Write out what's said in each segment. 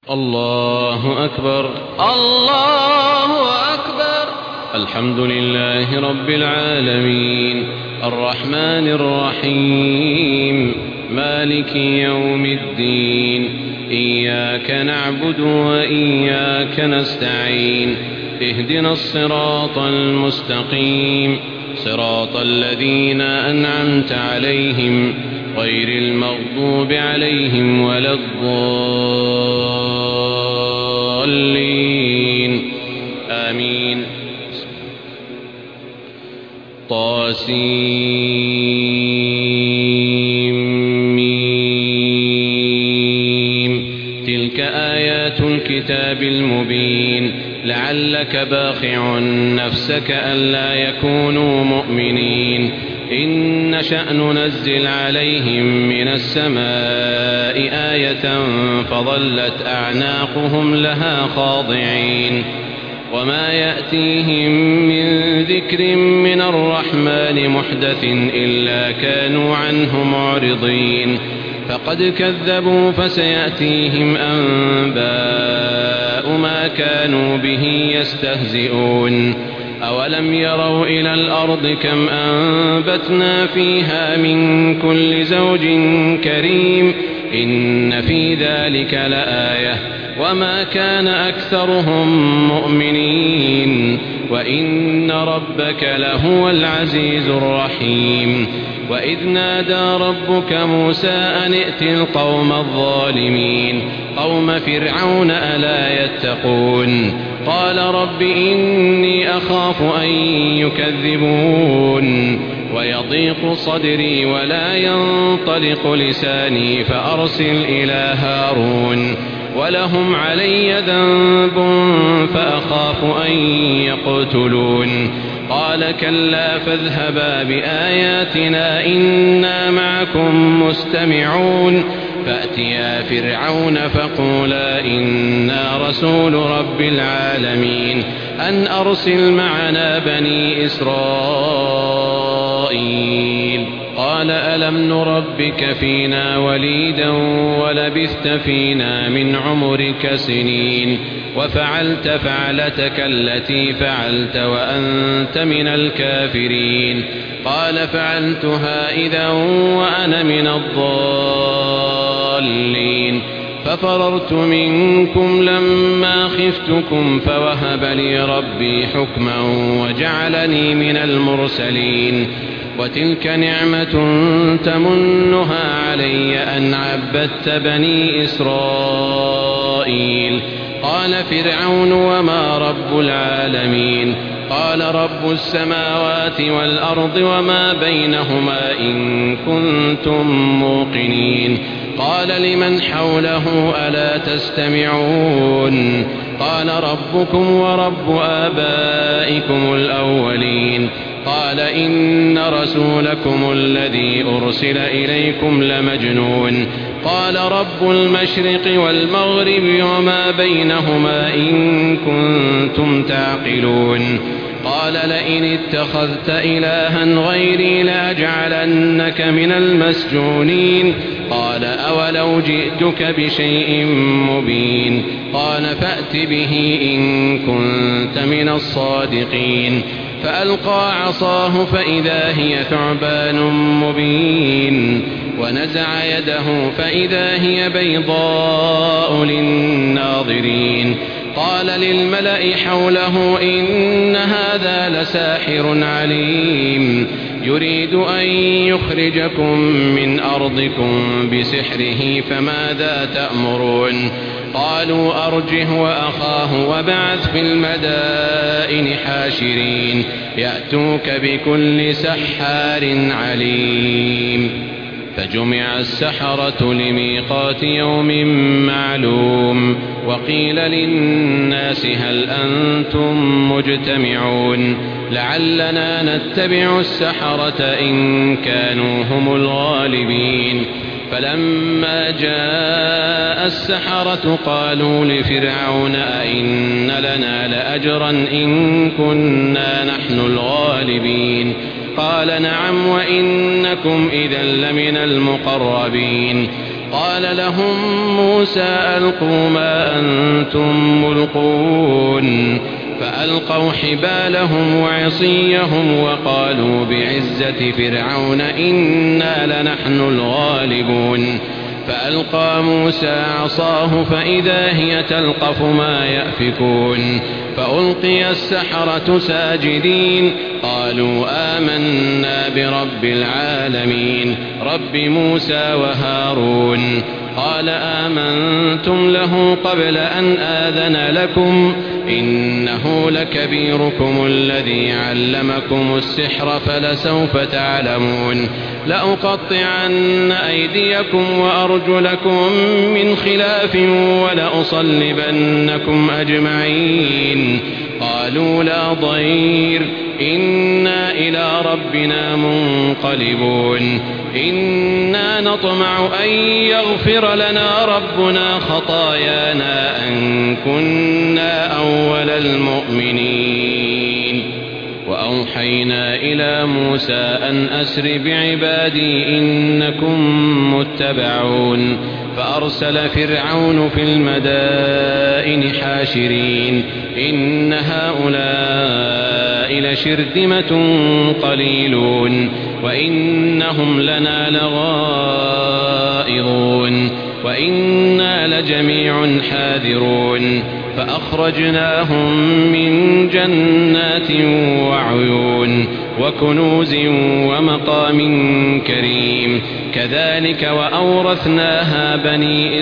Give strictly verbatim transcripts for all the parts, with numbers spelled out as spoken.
الله أكبر الله أكبر. الحمد لله رب العالمين الرحمن الرحيم مالك يوم الدين إياك نعبد وإياك نستعين اهدنا الصراط المستقيم صراط الذين أنعمت عليهم غير المغضوب عليهم ولا الضالين آمين. طاسيم تلك آيات الكتاب المبين لعلك باخع نفسك ألا يكونوا مؤمنين إن نشأ ننزل عليهم من السماء آية فظلت أعناقهم لها خاضعين وما يأتيهم من ذكر من الرحمن محدث إلا كانوا عنه معرضين فقد كذبوا فسيأتيهم أنباء ما كانوا به يستهزئون أولم يروا إلى الأرض كم أنبتنا فيها من كل زوج كريم إن في ذلك لآية وما كان أكثرهم مؤمنين وإن ربك لهو العزيز الرحيم. وإذ نادى ربك موسى أن ائت القوم الظالمين قوم فرعون ألا يتقون قال رب إني أخاف أن يكذبون ويضيق صدري ولا ينطلق لساني فأرسل إلى هارون ولهم علي ذنب فأخاف أن يقتلون قال كلا فاذهبا بآياتنا إنا معكم مستمعون فأتيا فرعون فقولا إنا رسول رب العالمين أن أرسل معنا بني إسرائيل قال ألم نربك فينا وليدا ولبثت فينا من عمرك سنين وفعلت فعلتك التي فعلت وأنت من الكافرين قال فعلتها إذا وأنا من الضالين ففررت منكم لما خفتكم فوهب لي ربي حكما وجعلني من المرسلين وتلك نعمة تمنها علي أن عبدت بني إسرائيل قال فرعون وما رب العالمين قال رب السماوات والأرض وما بينهما إن كنتم موقنين قال لمن حوله ألا تستمعون قال ربكم ورب آبائكم الأولين قال إن رسولكم الذي أرسل إليكم لمجنون قال رب المشرق والمغرب وما بينهما إن كنتم تعقلون قال لئن اتخذت إلها غيري لأجعلنك من المسجونين قال أولو جئتك بشيء مبين قال فأت به إن كنت من الصادقين فألقى عصاه فإذا هي ثعبان مبين ونزع يده فإذا هي بيضاء للناظرين قال للملأ حوله إن هذا لساحر عليم يريد أن يخرجكم من أرضكم بسحره فماذا تأمرون قالوا أرجه وأخاه وابعث في المدائن حاشرين يأتوك بكل سحار عليم فجمع السحرة لميقات يوم معلوم وقيل للناس هل أنتم مجتمعون لعلنا نتبع السحرة إن كانوا هم الغالبين فلما جاء السحرة قالوا لفرعون أئن لنا لأجرا إن كنا نحن الغالبين قال نعم وإنكم إذا لمن المقربين قال لهم موسى ألقوا ما أنتم ملقون فألقوا حبالهم وعصيهم وقالوا بعزة فرعون إنا لنحن الغالبون فألقى موسى عصاه فإذا هي تلقف ما يأفكون فألقي السحرة ساجدين قالوا آمنا برب العالمين رب موسى وهارون قال آمنتم له قبل أن آذن لكم إنه لكبيركم الذي علمكم السحر فلسوف تعلمون لأقطعن أيديكم وأرجلكم من خلاف ولأصلبنكم أجمعين قالوا لا ضير إنا إلى ربنا منقلبون إنا نطمع أن يغفر لنا ربنا خطايانا أن كنا أول المؤمنين وأوحينا إلى موسى أن أسر بعبادي إنكم متبعون فأرسل فرعون في المدائن حاشرين إن هؤلاء لشرذمة قليلون وإنهم لنا لغائظون وإنا لجميع حاذرون فأخرجناهم من جنات وعيون وكنوز ومقام كريم كذلك وأورثناها بني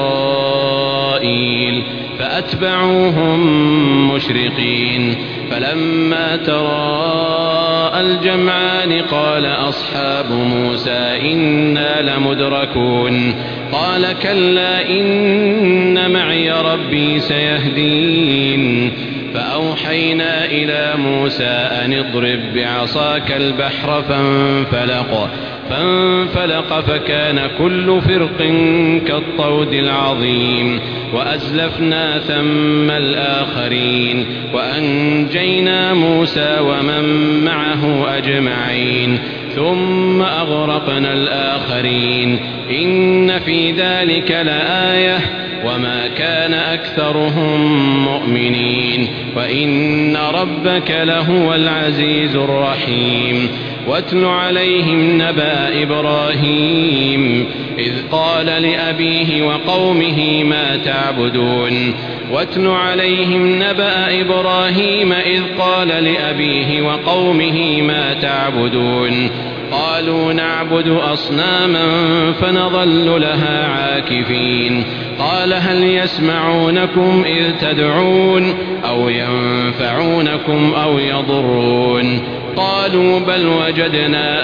إسرائيل فأتبعوهم مشرقين فلما تراءى الجمعان قال أصحاب موسى إنا لمدركون قال كلا إن معي ربي سيهدين فأوحينا إلى موسى أن اضرب بعصاك البحر فانفلق فانفلق فكان كل فرق كالطود العظيم وأزلفنا ثم الآخرين وأنجينا موسى ومن معه أجمعين ثم أغرقنا الآخرين إن في ذلك لآية وما كان أكثرهم مؤمنين وإن ربك لهو العزيز الرحيم واتل عليهم نبأ إبراهيم إذ قال لأبيه وقومه ما تعبدون واتل عليهم نبأ إبراهيم إذ قال لأبيه وقومه ما تعبدون قالوا نعبد أصناما فنظل لها عاكفين قال هل يسمعونكم إذ تدعون أو ينفعونكم أو يضرون قالوا بل وجدنا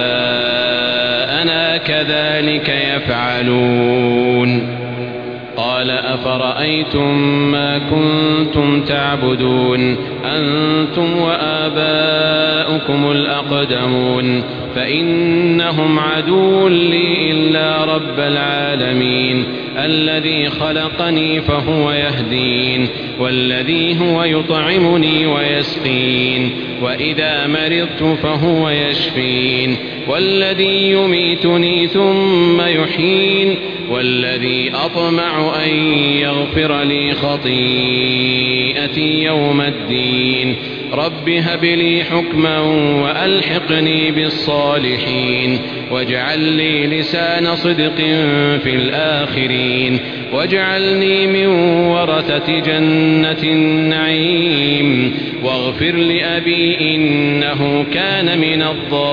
آباءنا كذلك يفعلون قال أفرأيتم ما كنتم تعبدون أنتم وآباؤكم الأقدمون فإنهم عدو لي إلا رب العالمين الذي خلقني فهو يهدين والذي هو يطعمني ويسقين وإذا مرضت فهو يشفين والذي يميتني ثم يحيين والذي أطمع أن يغفر لي خطيئتي يوم الدين رب هب لي حكما وألحقني بالصالحين واجعل لي لسان صدق في الآخرين واجعلني من ورثة جنة النعيم واغفر لأبي إنه كان من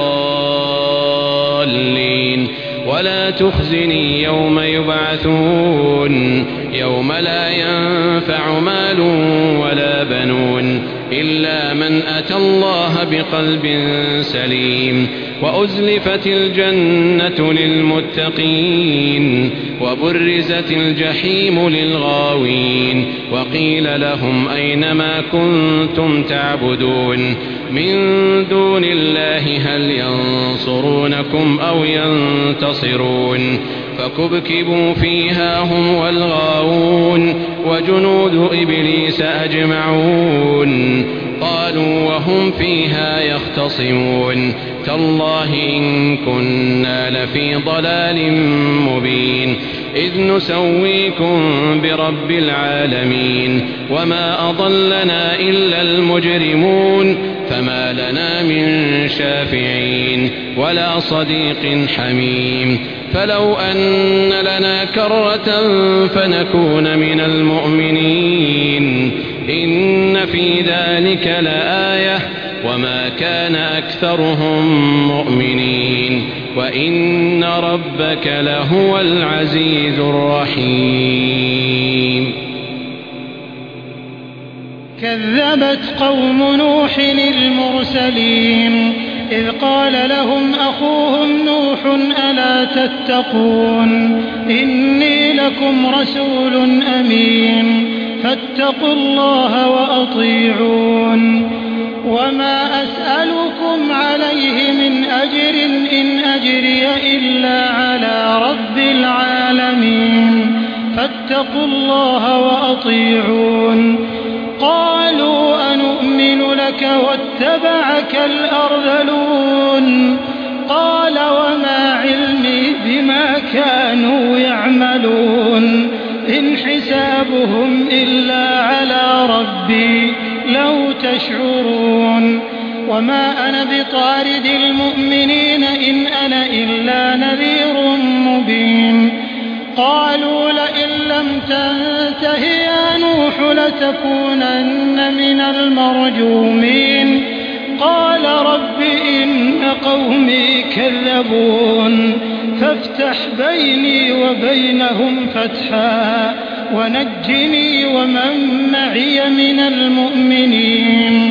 الضالين ولا تخزني يوم يبعثون يوم لا ينفع مال ولا بنون إلا من أتى الله بقلب سليم وأزلفت الجنة للمتقين وبرزت الجحيم للغاوين وقيل لهم أين ما كنتم تعبدون من دون الله هل ينصرونكم أو ينتصرون فكبكبوا فيها هم والغاوون وجنود إبليس أجمعون قالوا وهم فيها يختصمون تالله إن كنا لفي ضلال مبين إذ نسويكم برب العالمين وما أضلنا إلا المجرمون فما لنا من شافعين ولا صديق حميم فلو أن لنا كرة فنكون من المؤمنين إن في ذلك لآية وما كان أكثرهم مؤمنين وإن ربك لهو العزيز الرحيم. كذبت قوم نوح المرسلين إذ قال لهم أخوهم نوح ألا تتقون إني لكم رسول أمين فاتقوا الله وأطيعون وما أسألكم عليه من أجر إن أجري إلا على رب العالمين فاتقوا الله وأطيعون. قالوا أنؤمن لك واتبعك الأرذلون قال وما علمي بما كانوا يعملون إن حسابهم إلا على ربي لو تشعرون وما أنا بطارد المؤمنين إن أنا إلا نذير مبين. قالوا لئن لم تنته يا نوح لتكونن من المرجومين قال رب إن قومي كذبون فافتح بيني وبينهم فتحا ونجني ومن معي من المؤمنين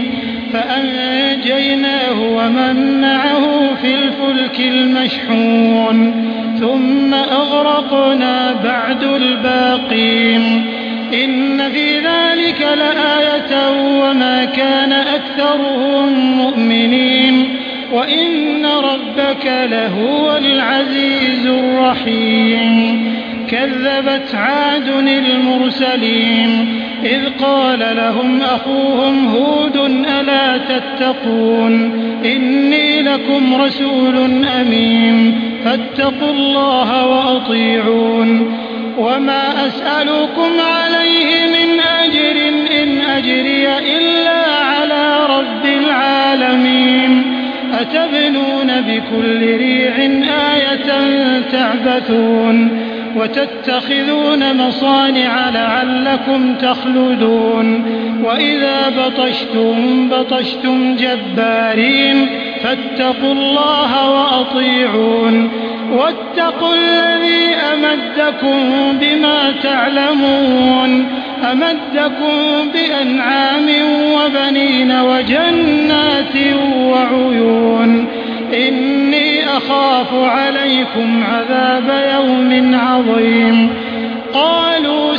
فأنجيناه ومن معه في الفلك المشحون ثم أغرقنا بعد الباقين إن في ذلك لآية وما كان أكثرهم مؤمنين وإن ربك لهو العزيز الرحيم. كذبت عاد المرسلين إذ قال لهم أخوهم هود ألا تتقون إني لكم رسول أمين فاتقوا الله وأطيعون وما أسألكم عليه من أجر إن أجري إلا على رب العالمين أتبنون بكل ريع آية تعبثون وتتخذون مصانع لعلكم تخلدون وإذا بطشتم بطشتم جبارين فاتقوا الله وأطيعون واتقوا الذي أمدكم بما تعلمون أمدكم بأنعام وبنين وجنات وعيون إني أخاف عليكم عذاب يوم عظيم. قالوا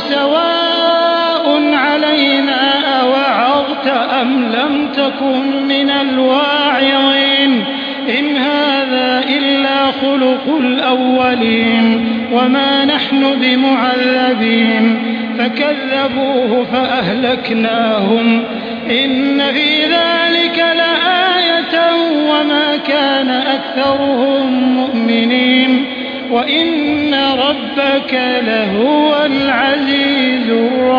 سواء علينا أوعظت أم لم تكن من الواعظين إن هذا إلا خلق الأولين وما نحن بمعذبين فكذبوه فأهلكناهم إن في ذلك لآية وما كان أكثرهم مؤمنين وإن ربك لهو العزيز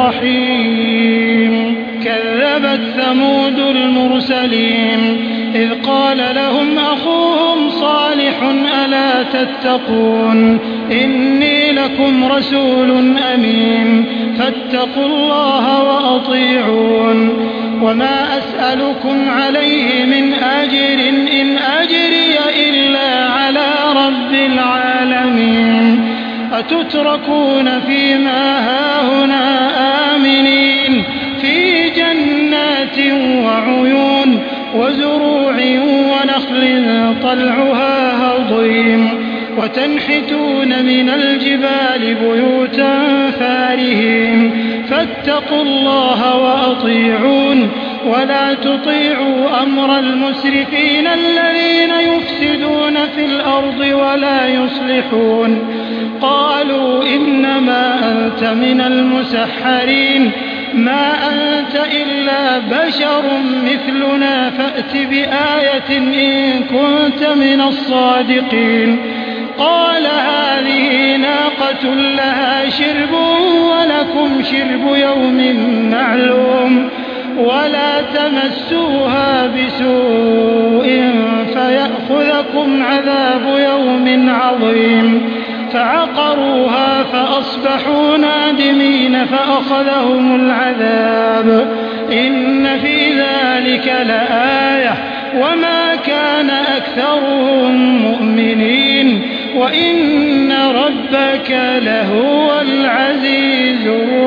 الرحيم. كذبت ثمود المرسلين إذ قال لهم أخوهم صالح ألا تتقون إني لكم رسول أمين فاتقوا الله وأطيعون وما أسألكم عليه من أجر إن أجري إلا على رب العالمين أتتركون فيما هاهنا آمنين في جنات وعيون وزروع ونخل طلعها هضيم وتنحتون من الجبال بيوتا فارهين فاتقوا الله وأطيعون ولا تطيعوا أمر المسرفين الذين يفسدون في الأرض ولا يصلحون. قالوا إنما أنت من المسحرين ما أنت إلا بشر مثلنا فأت بآية إن كنت من الصادقين قال هذه ناقة لها شرب ولكم شرب يوم معلوم ولا تمسوها بسوء فيأخذكم عذاب يوم عظيم فعقروها فأصبحوا نادمين فأخذهم العذاب إن في ذلك لآية وما كان أكثرهم مؤمنين وإن ربك لهو العزيز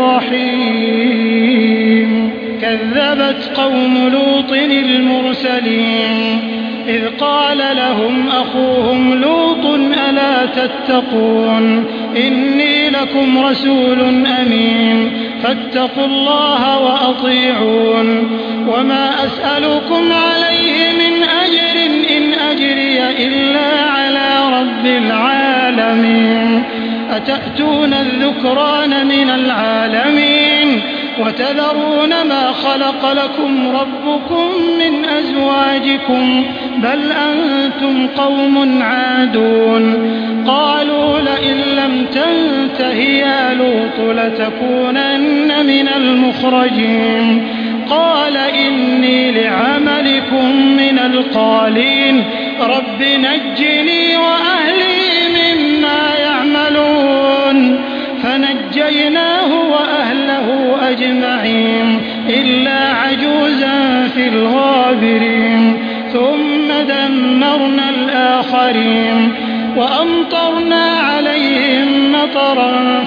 الرحيم كذبت قوم لوط المرسلين إذ قال لهم أخوهم لوط ألا تتقون إني لكم رسول أمين فاتقوا الله وأطيعون وما أسألكم عليه من أجر إن أجري إلا على رب العالمين أتأتون الذكران من العالمين وتذرون ما خلق لكم ربكم من أزواجكم بل أنتم قوم عادون قالوا لئن لم تنته يا لوط لتكونن من المخرجين قال إني لعملكم من القالين رب نجني وأهلي مما يعملون فنجيناه وأهله أجمعين إلا عجوزا في الغابرين ثم دمرنا الآخرين وأمطرنا عليهم مطرا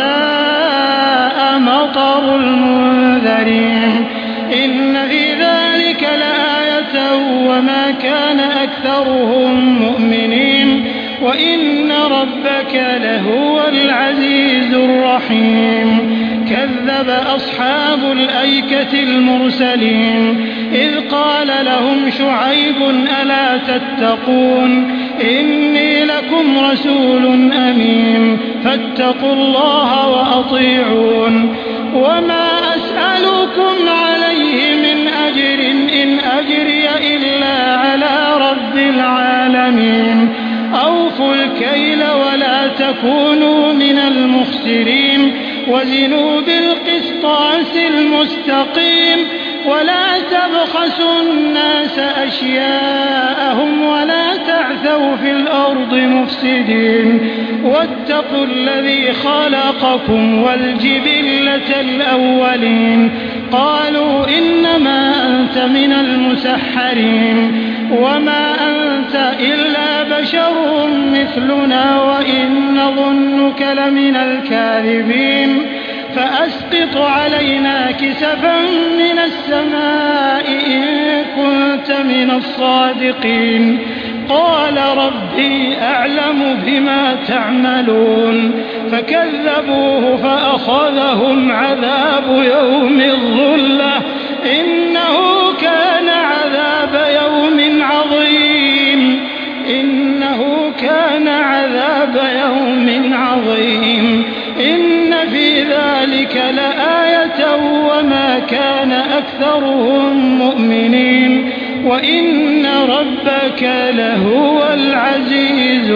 فساء مطر المنذرين إن في ذلك لآية وما كان أكثرهم مؤمنين وإن ربك لهو العزيز الرحيم كذب أصحاب الأيكة المرسلين إذ قال لهم شعيب ألا تتقون إني لكم رسول أمين فاتقوا الله وأطيعون وما أسألكم عليه من أجر إن أجري إلا على رب العالمين أوفوا الكيل ولا تكونوا من المخسرين وزنوا بالقسطاس المستقيم ولا تبخسوا الناس أشياءهم ولا تعثوا في الأرض مفسدين واتقوا الذي خلقكم والجبلة الأولين قالوا إنما أنت من المسحرين وما أنت إلا بشر مثلنا وإن نظنك لمن الكاذبين فأسقط علينا كسفا من السماء إن كنت من الصادقين قال ربي أعلم بما تعملون فكذبوه فأخذهم عذاب يوم الظلة إنه كان عذاب يوم عظيم إنه كان عذاب يوم عظيم إن في ذلك لآية وما كان أكثرهم مؤمنين وإن ربك لهو العزيز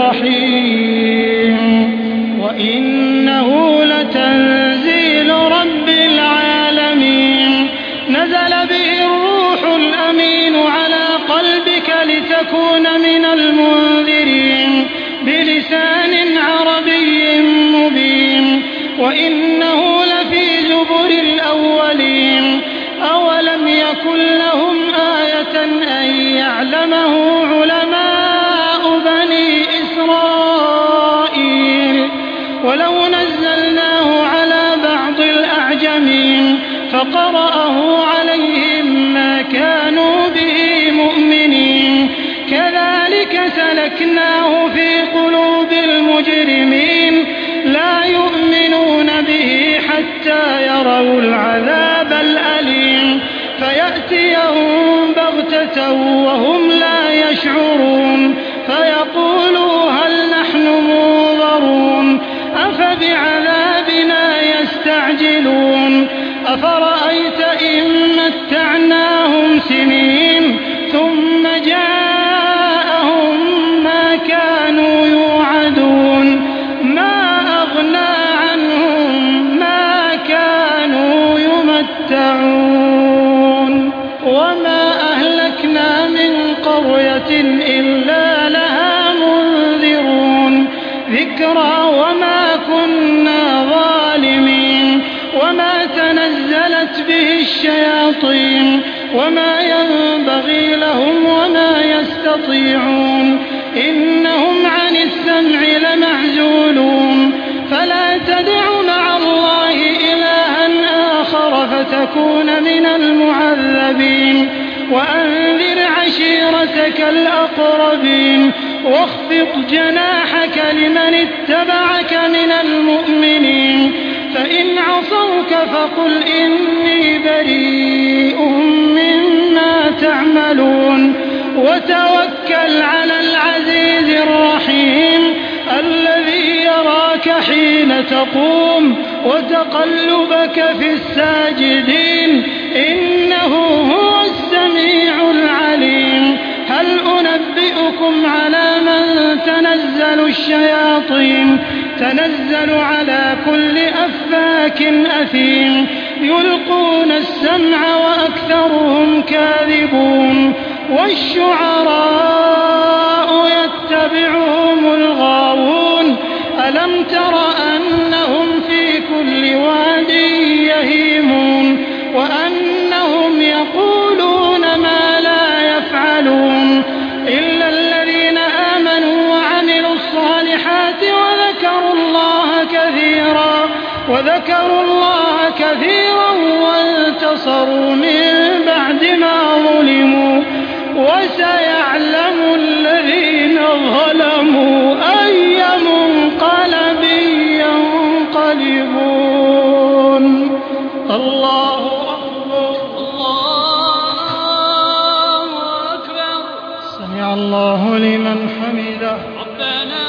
الرحيم وإنه لتنزيل رب العالمين نزل به الروح الأمين على قلبك لتكون من المنذرين بلسان عربي مبين وإنه لفي زبر الأولين أولم يكن لهم آية أن يعلمه علماء بني إسرائيل ولو نزلناه على بعض الأعجمين فقرأه عليهم ما كانوا به مؤمنين كذلك سلكناه في قلوب المجرمين لا يؤمنون به حتى يروا العذاب الأليم فيأتيهم بغتة وهم لا يشعرون فيقولوا هل نحن منظرون أفبعذابنا يستعجلون يتمتعون وما أهلكنا من قرية إلا لها منذرون ذكرى وما كنا ظالمين وما تنزلت به الشياطين وما ينبغي لهم وما يستطيعون إنهم عن السمع لمعزولون فلا تدع مع الله إلها آخر فتكون من المعذبين وأنذر عشيرتك الأقربين واخفض جناحك لمن اتبعك من المؤمنين فإن عصوك فقل إني بريء مما تعملون وتوكل على العزيز الرحيم الذي يراك حين تقوم وتقلبك في الساجدين إنه هو السميع العليم هل أنبئكم على من تنزل الشياطين تنزل على كل أفاك أثيم يلقون السمع وأكثرهم كاذبون والشعراء يتبعهم الغاوون ألم تر أنهم في كل واد يهيمون وأنهم يقولون ما لا يفعلون إلا الذين آمنوا وعملوا الصالحات وذكروا الله كثيرا وذكروا الله كثيرا وانتصروا من بعد ما ظلموا وسيعلم الذين ظلموا أي منقلب ينقلبون الله أكبر الله أكبر سمع الله لمن حمده ربنا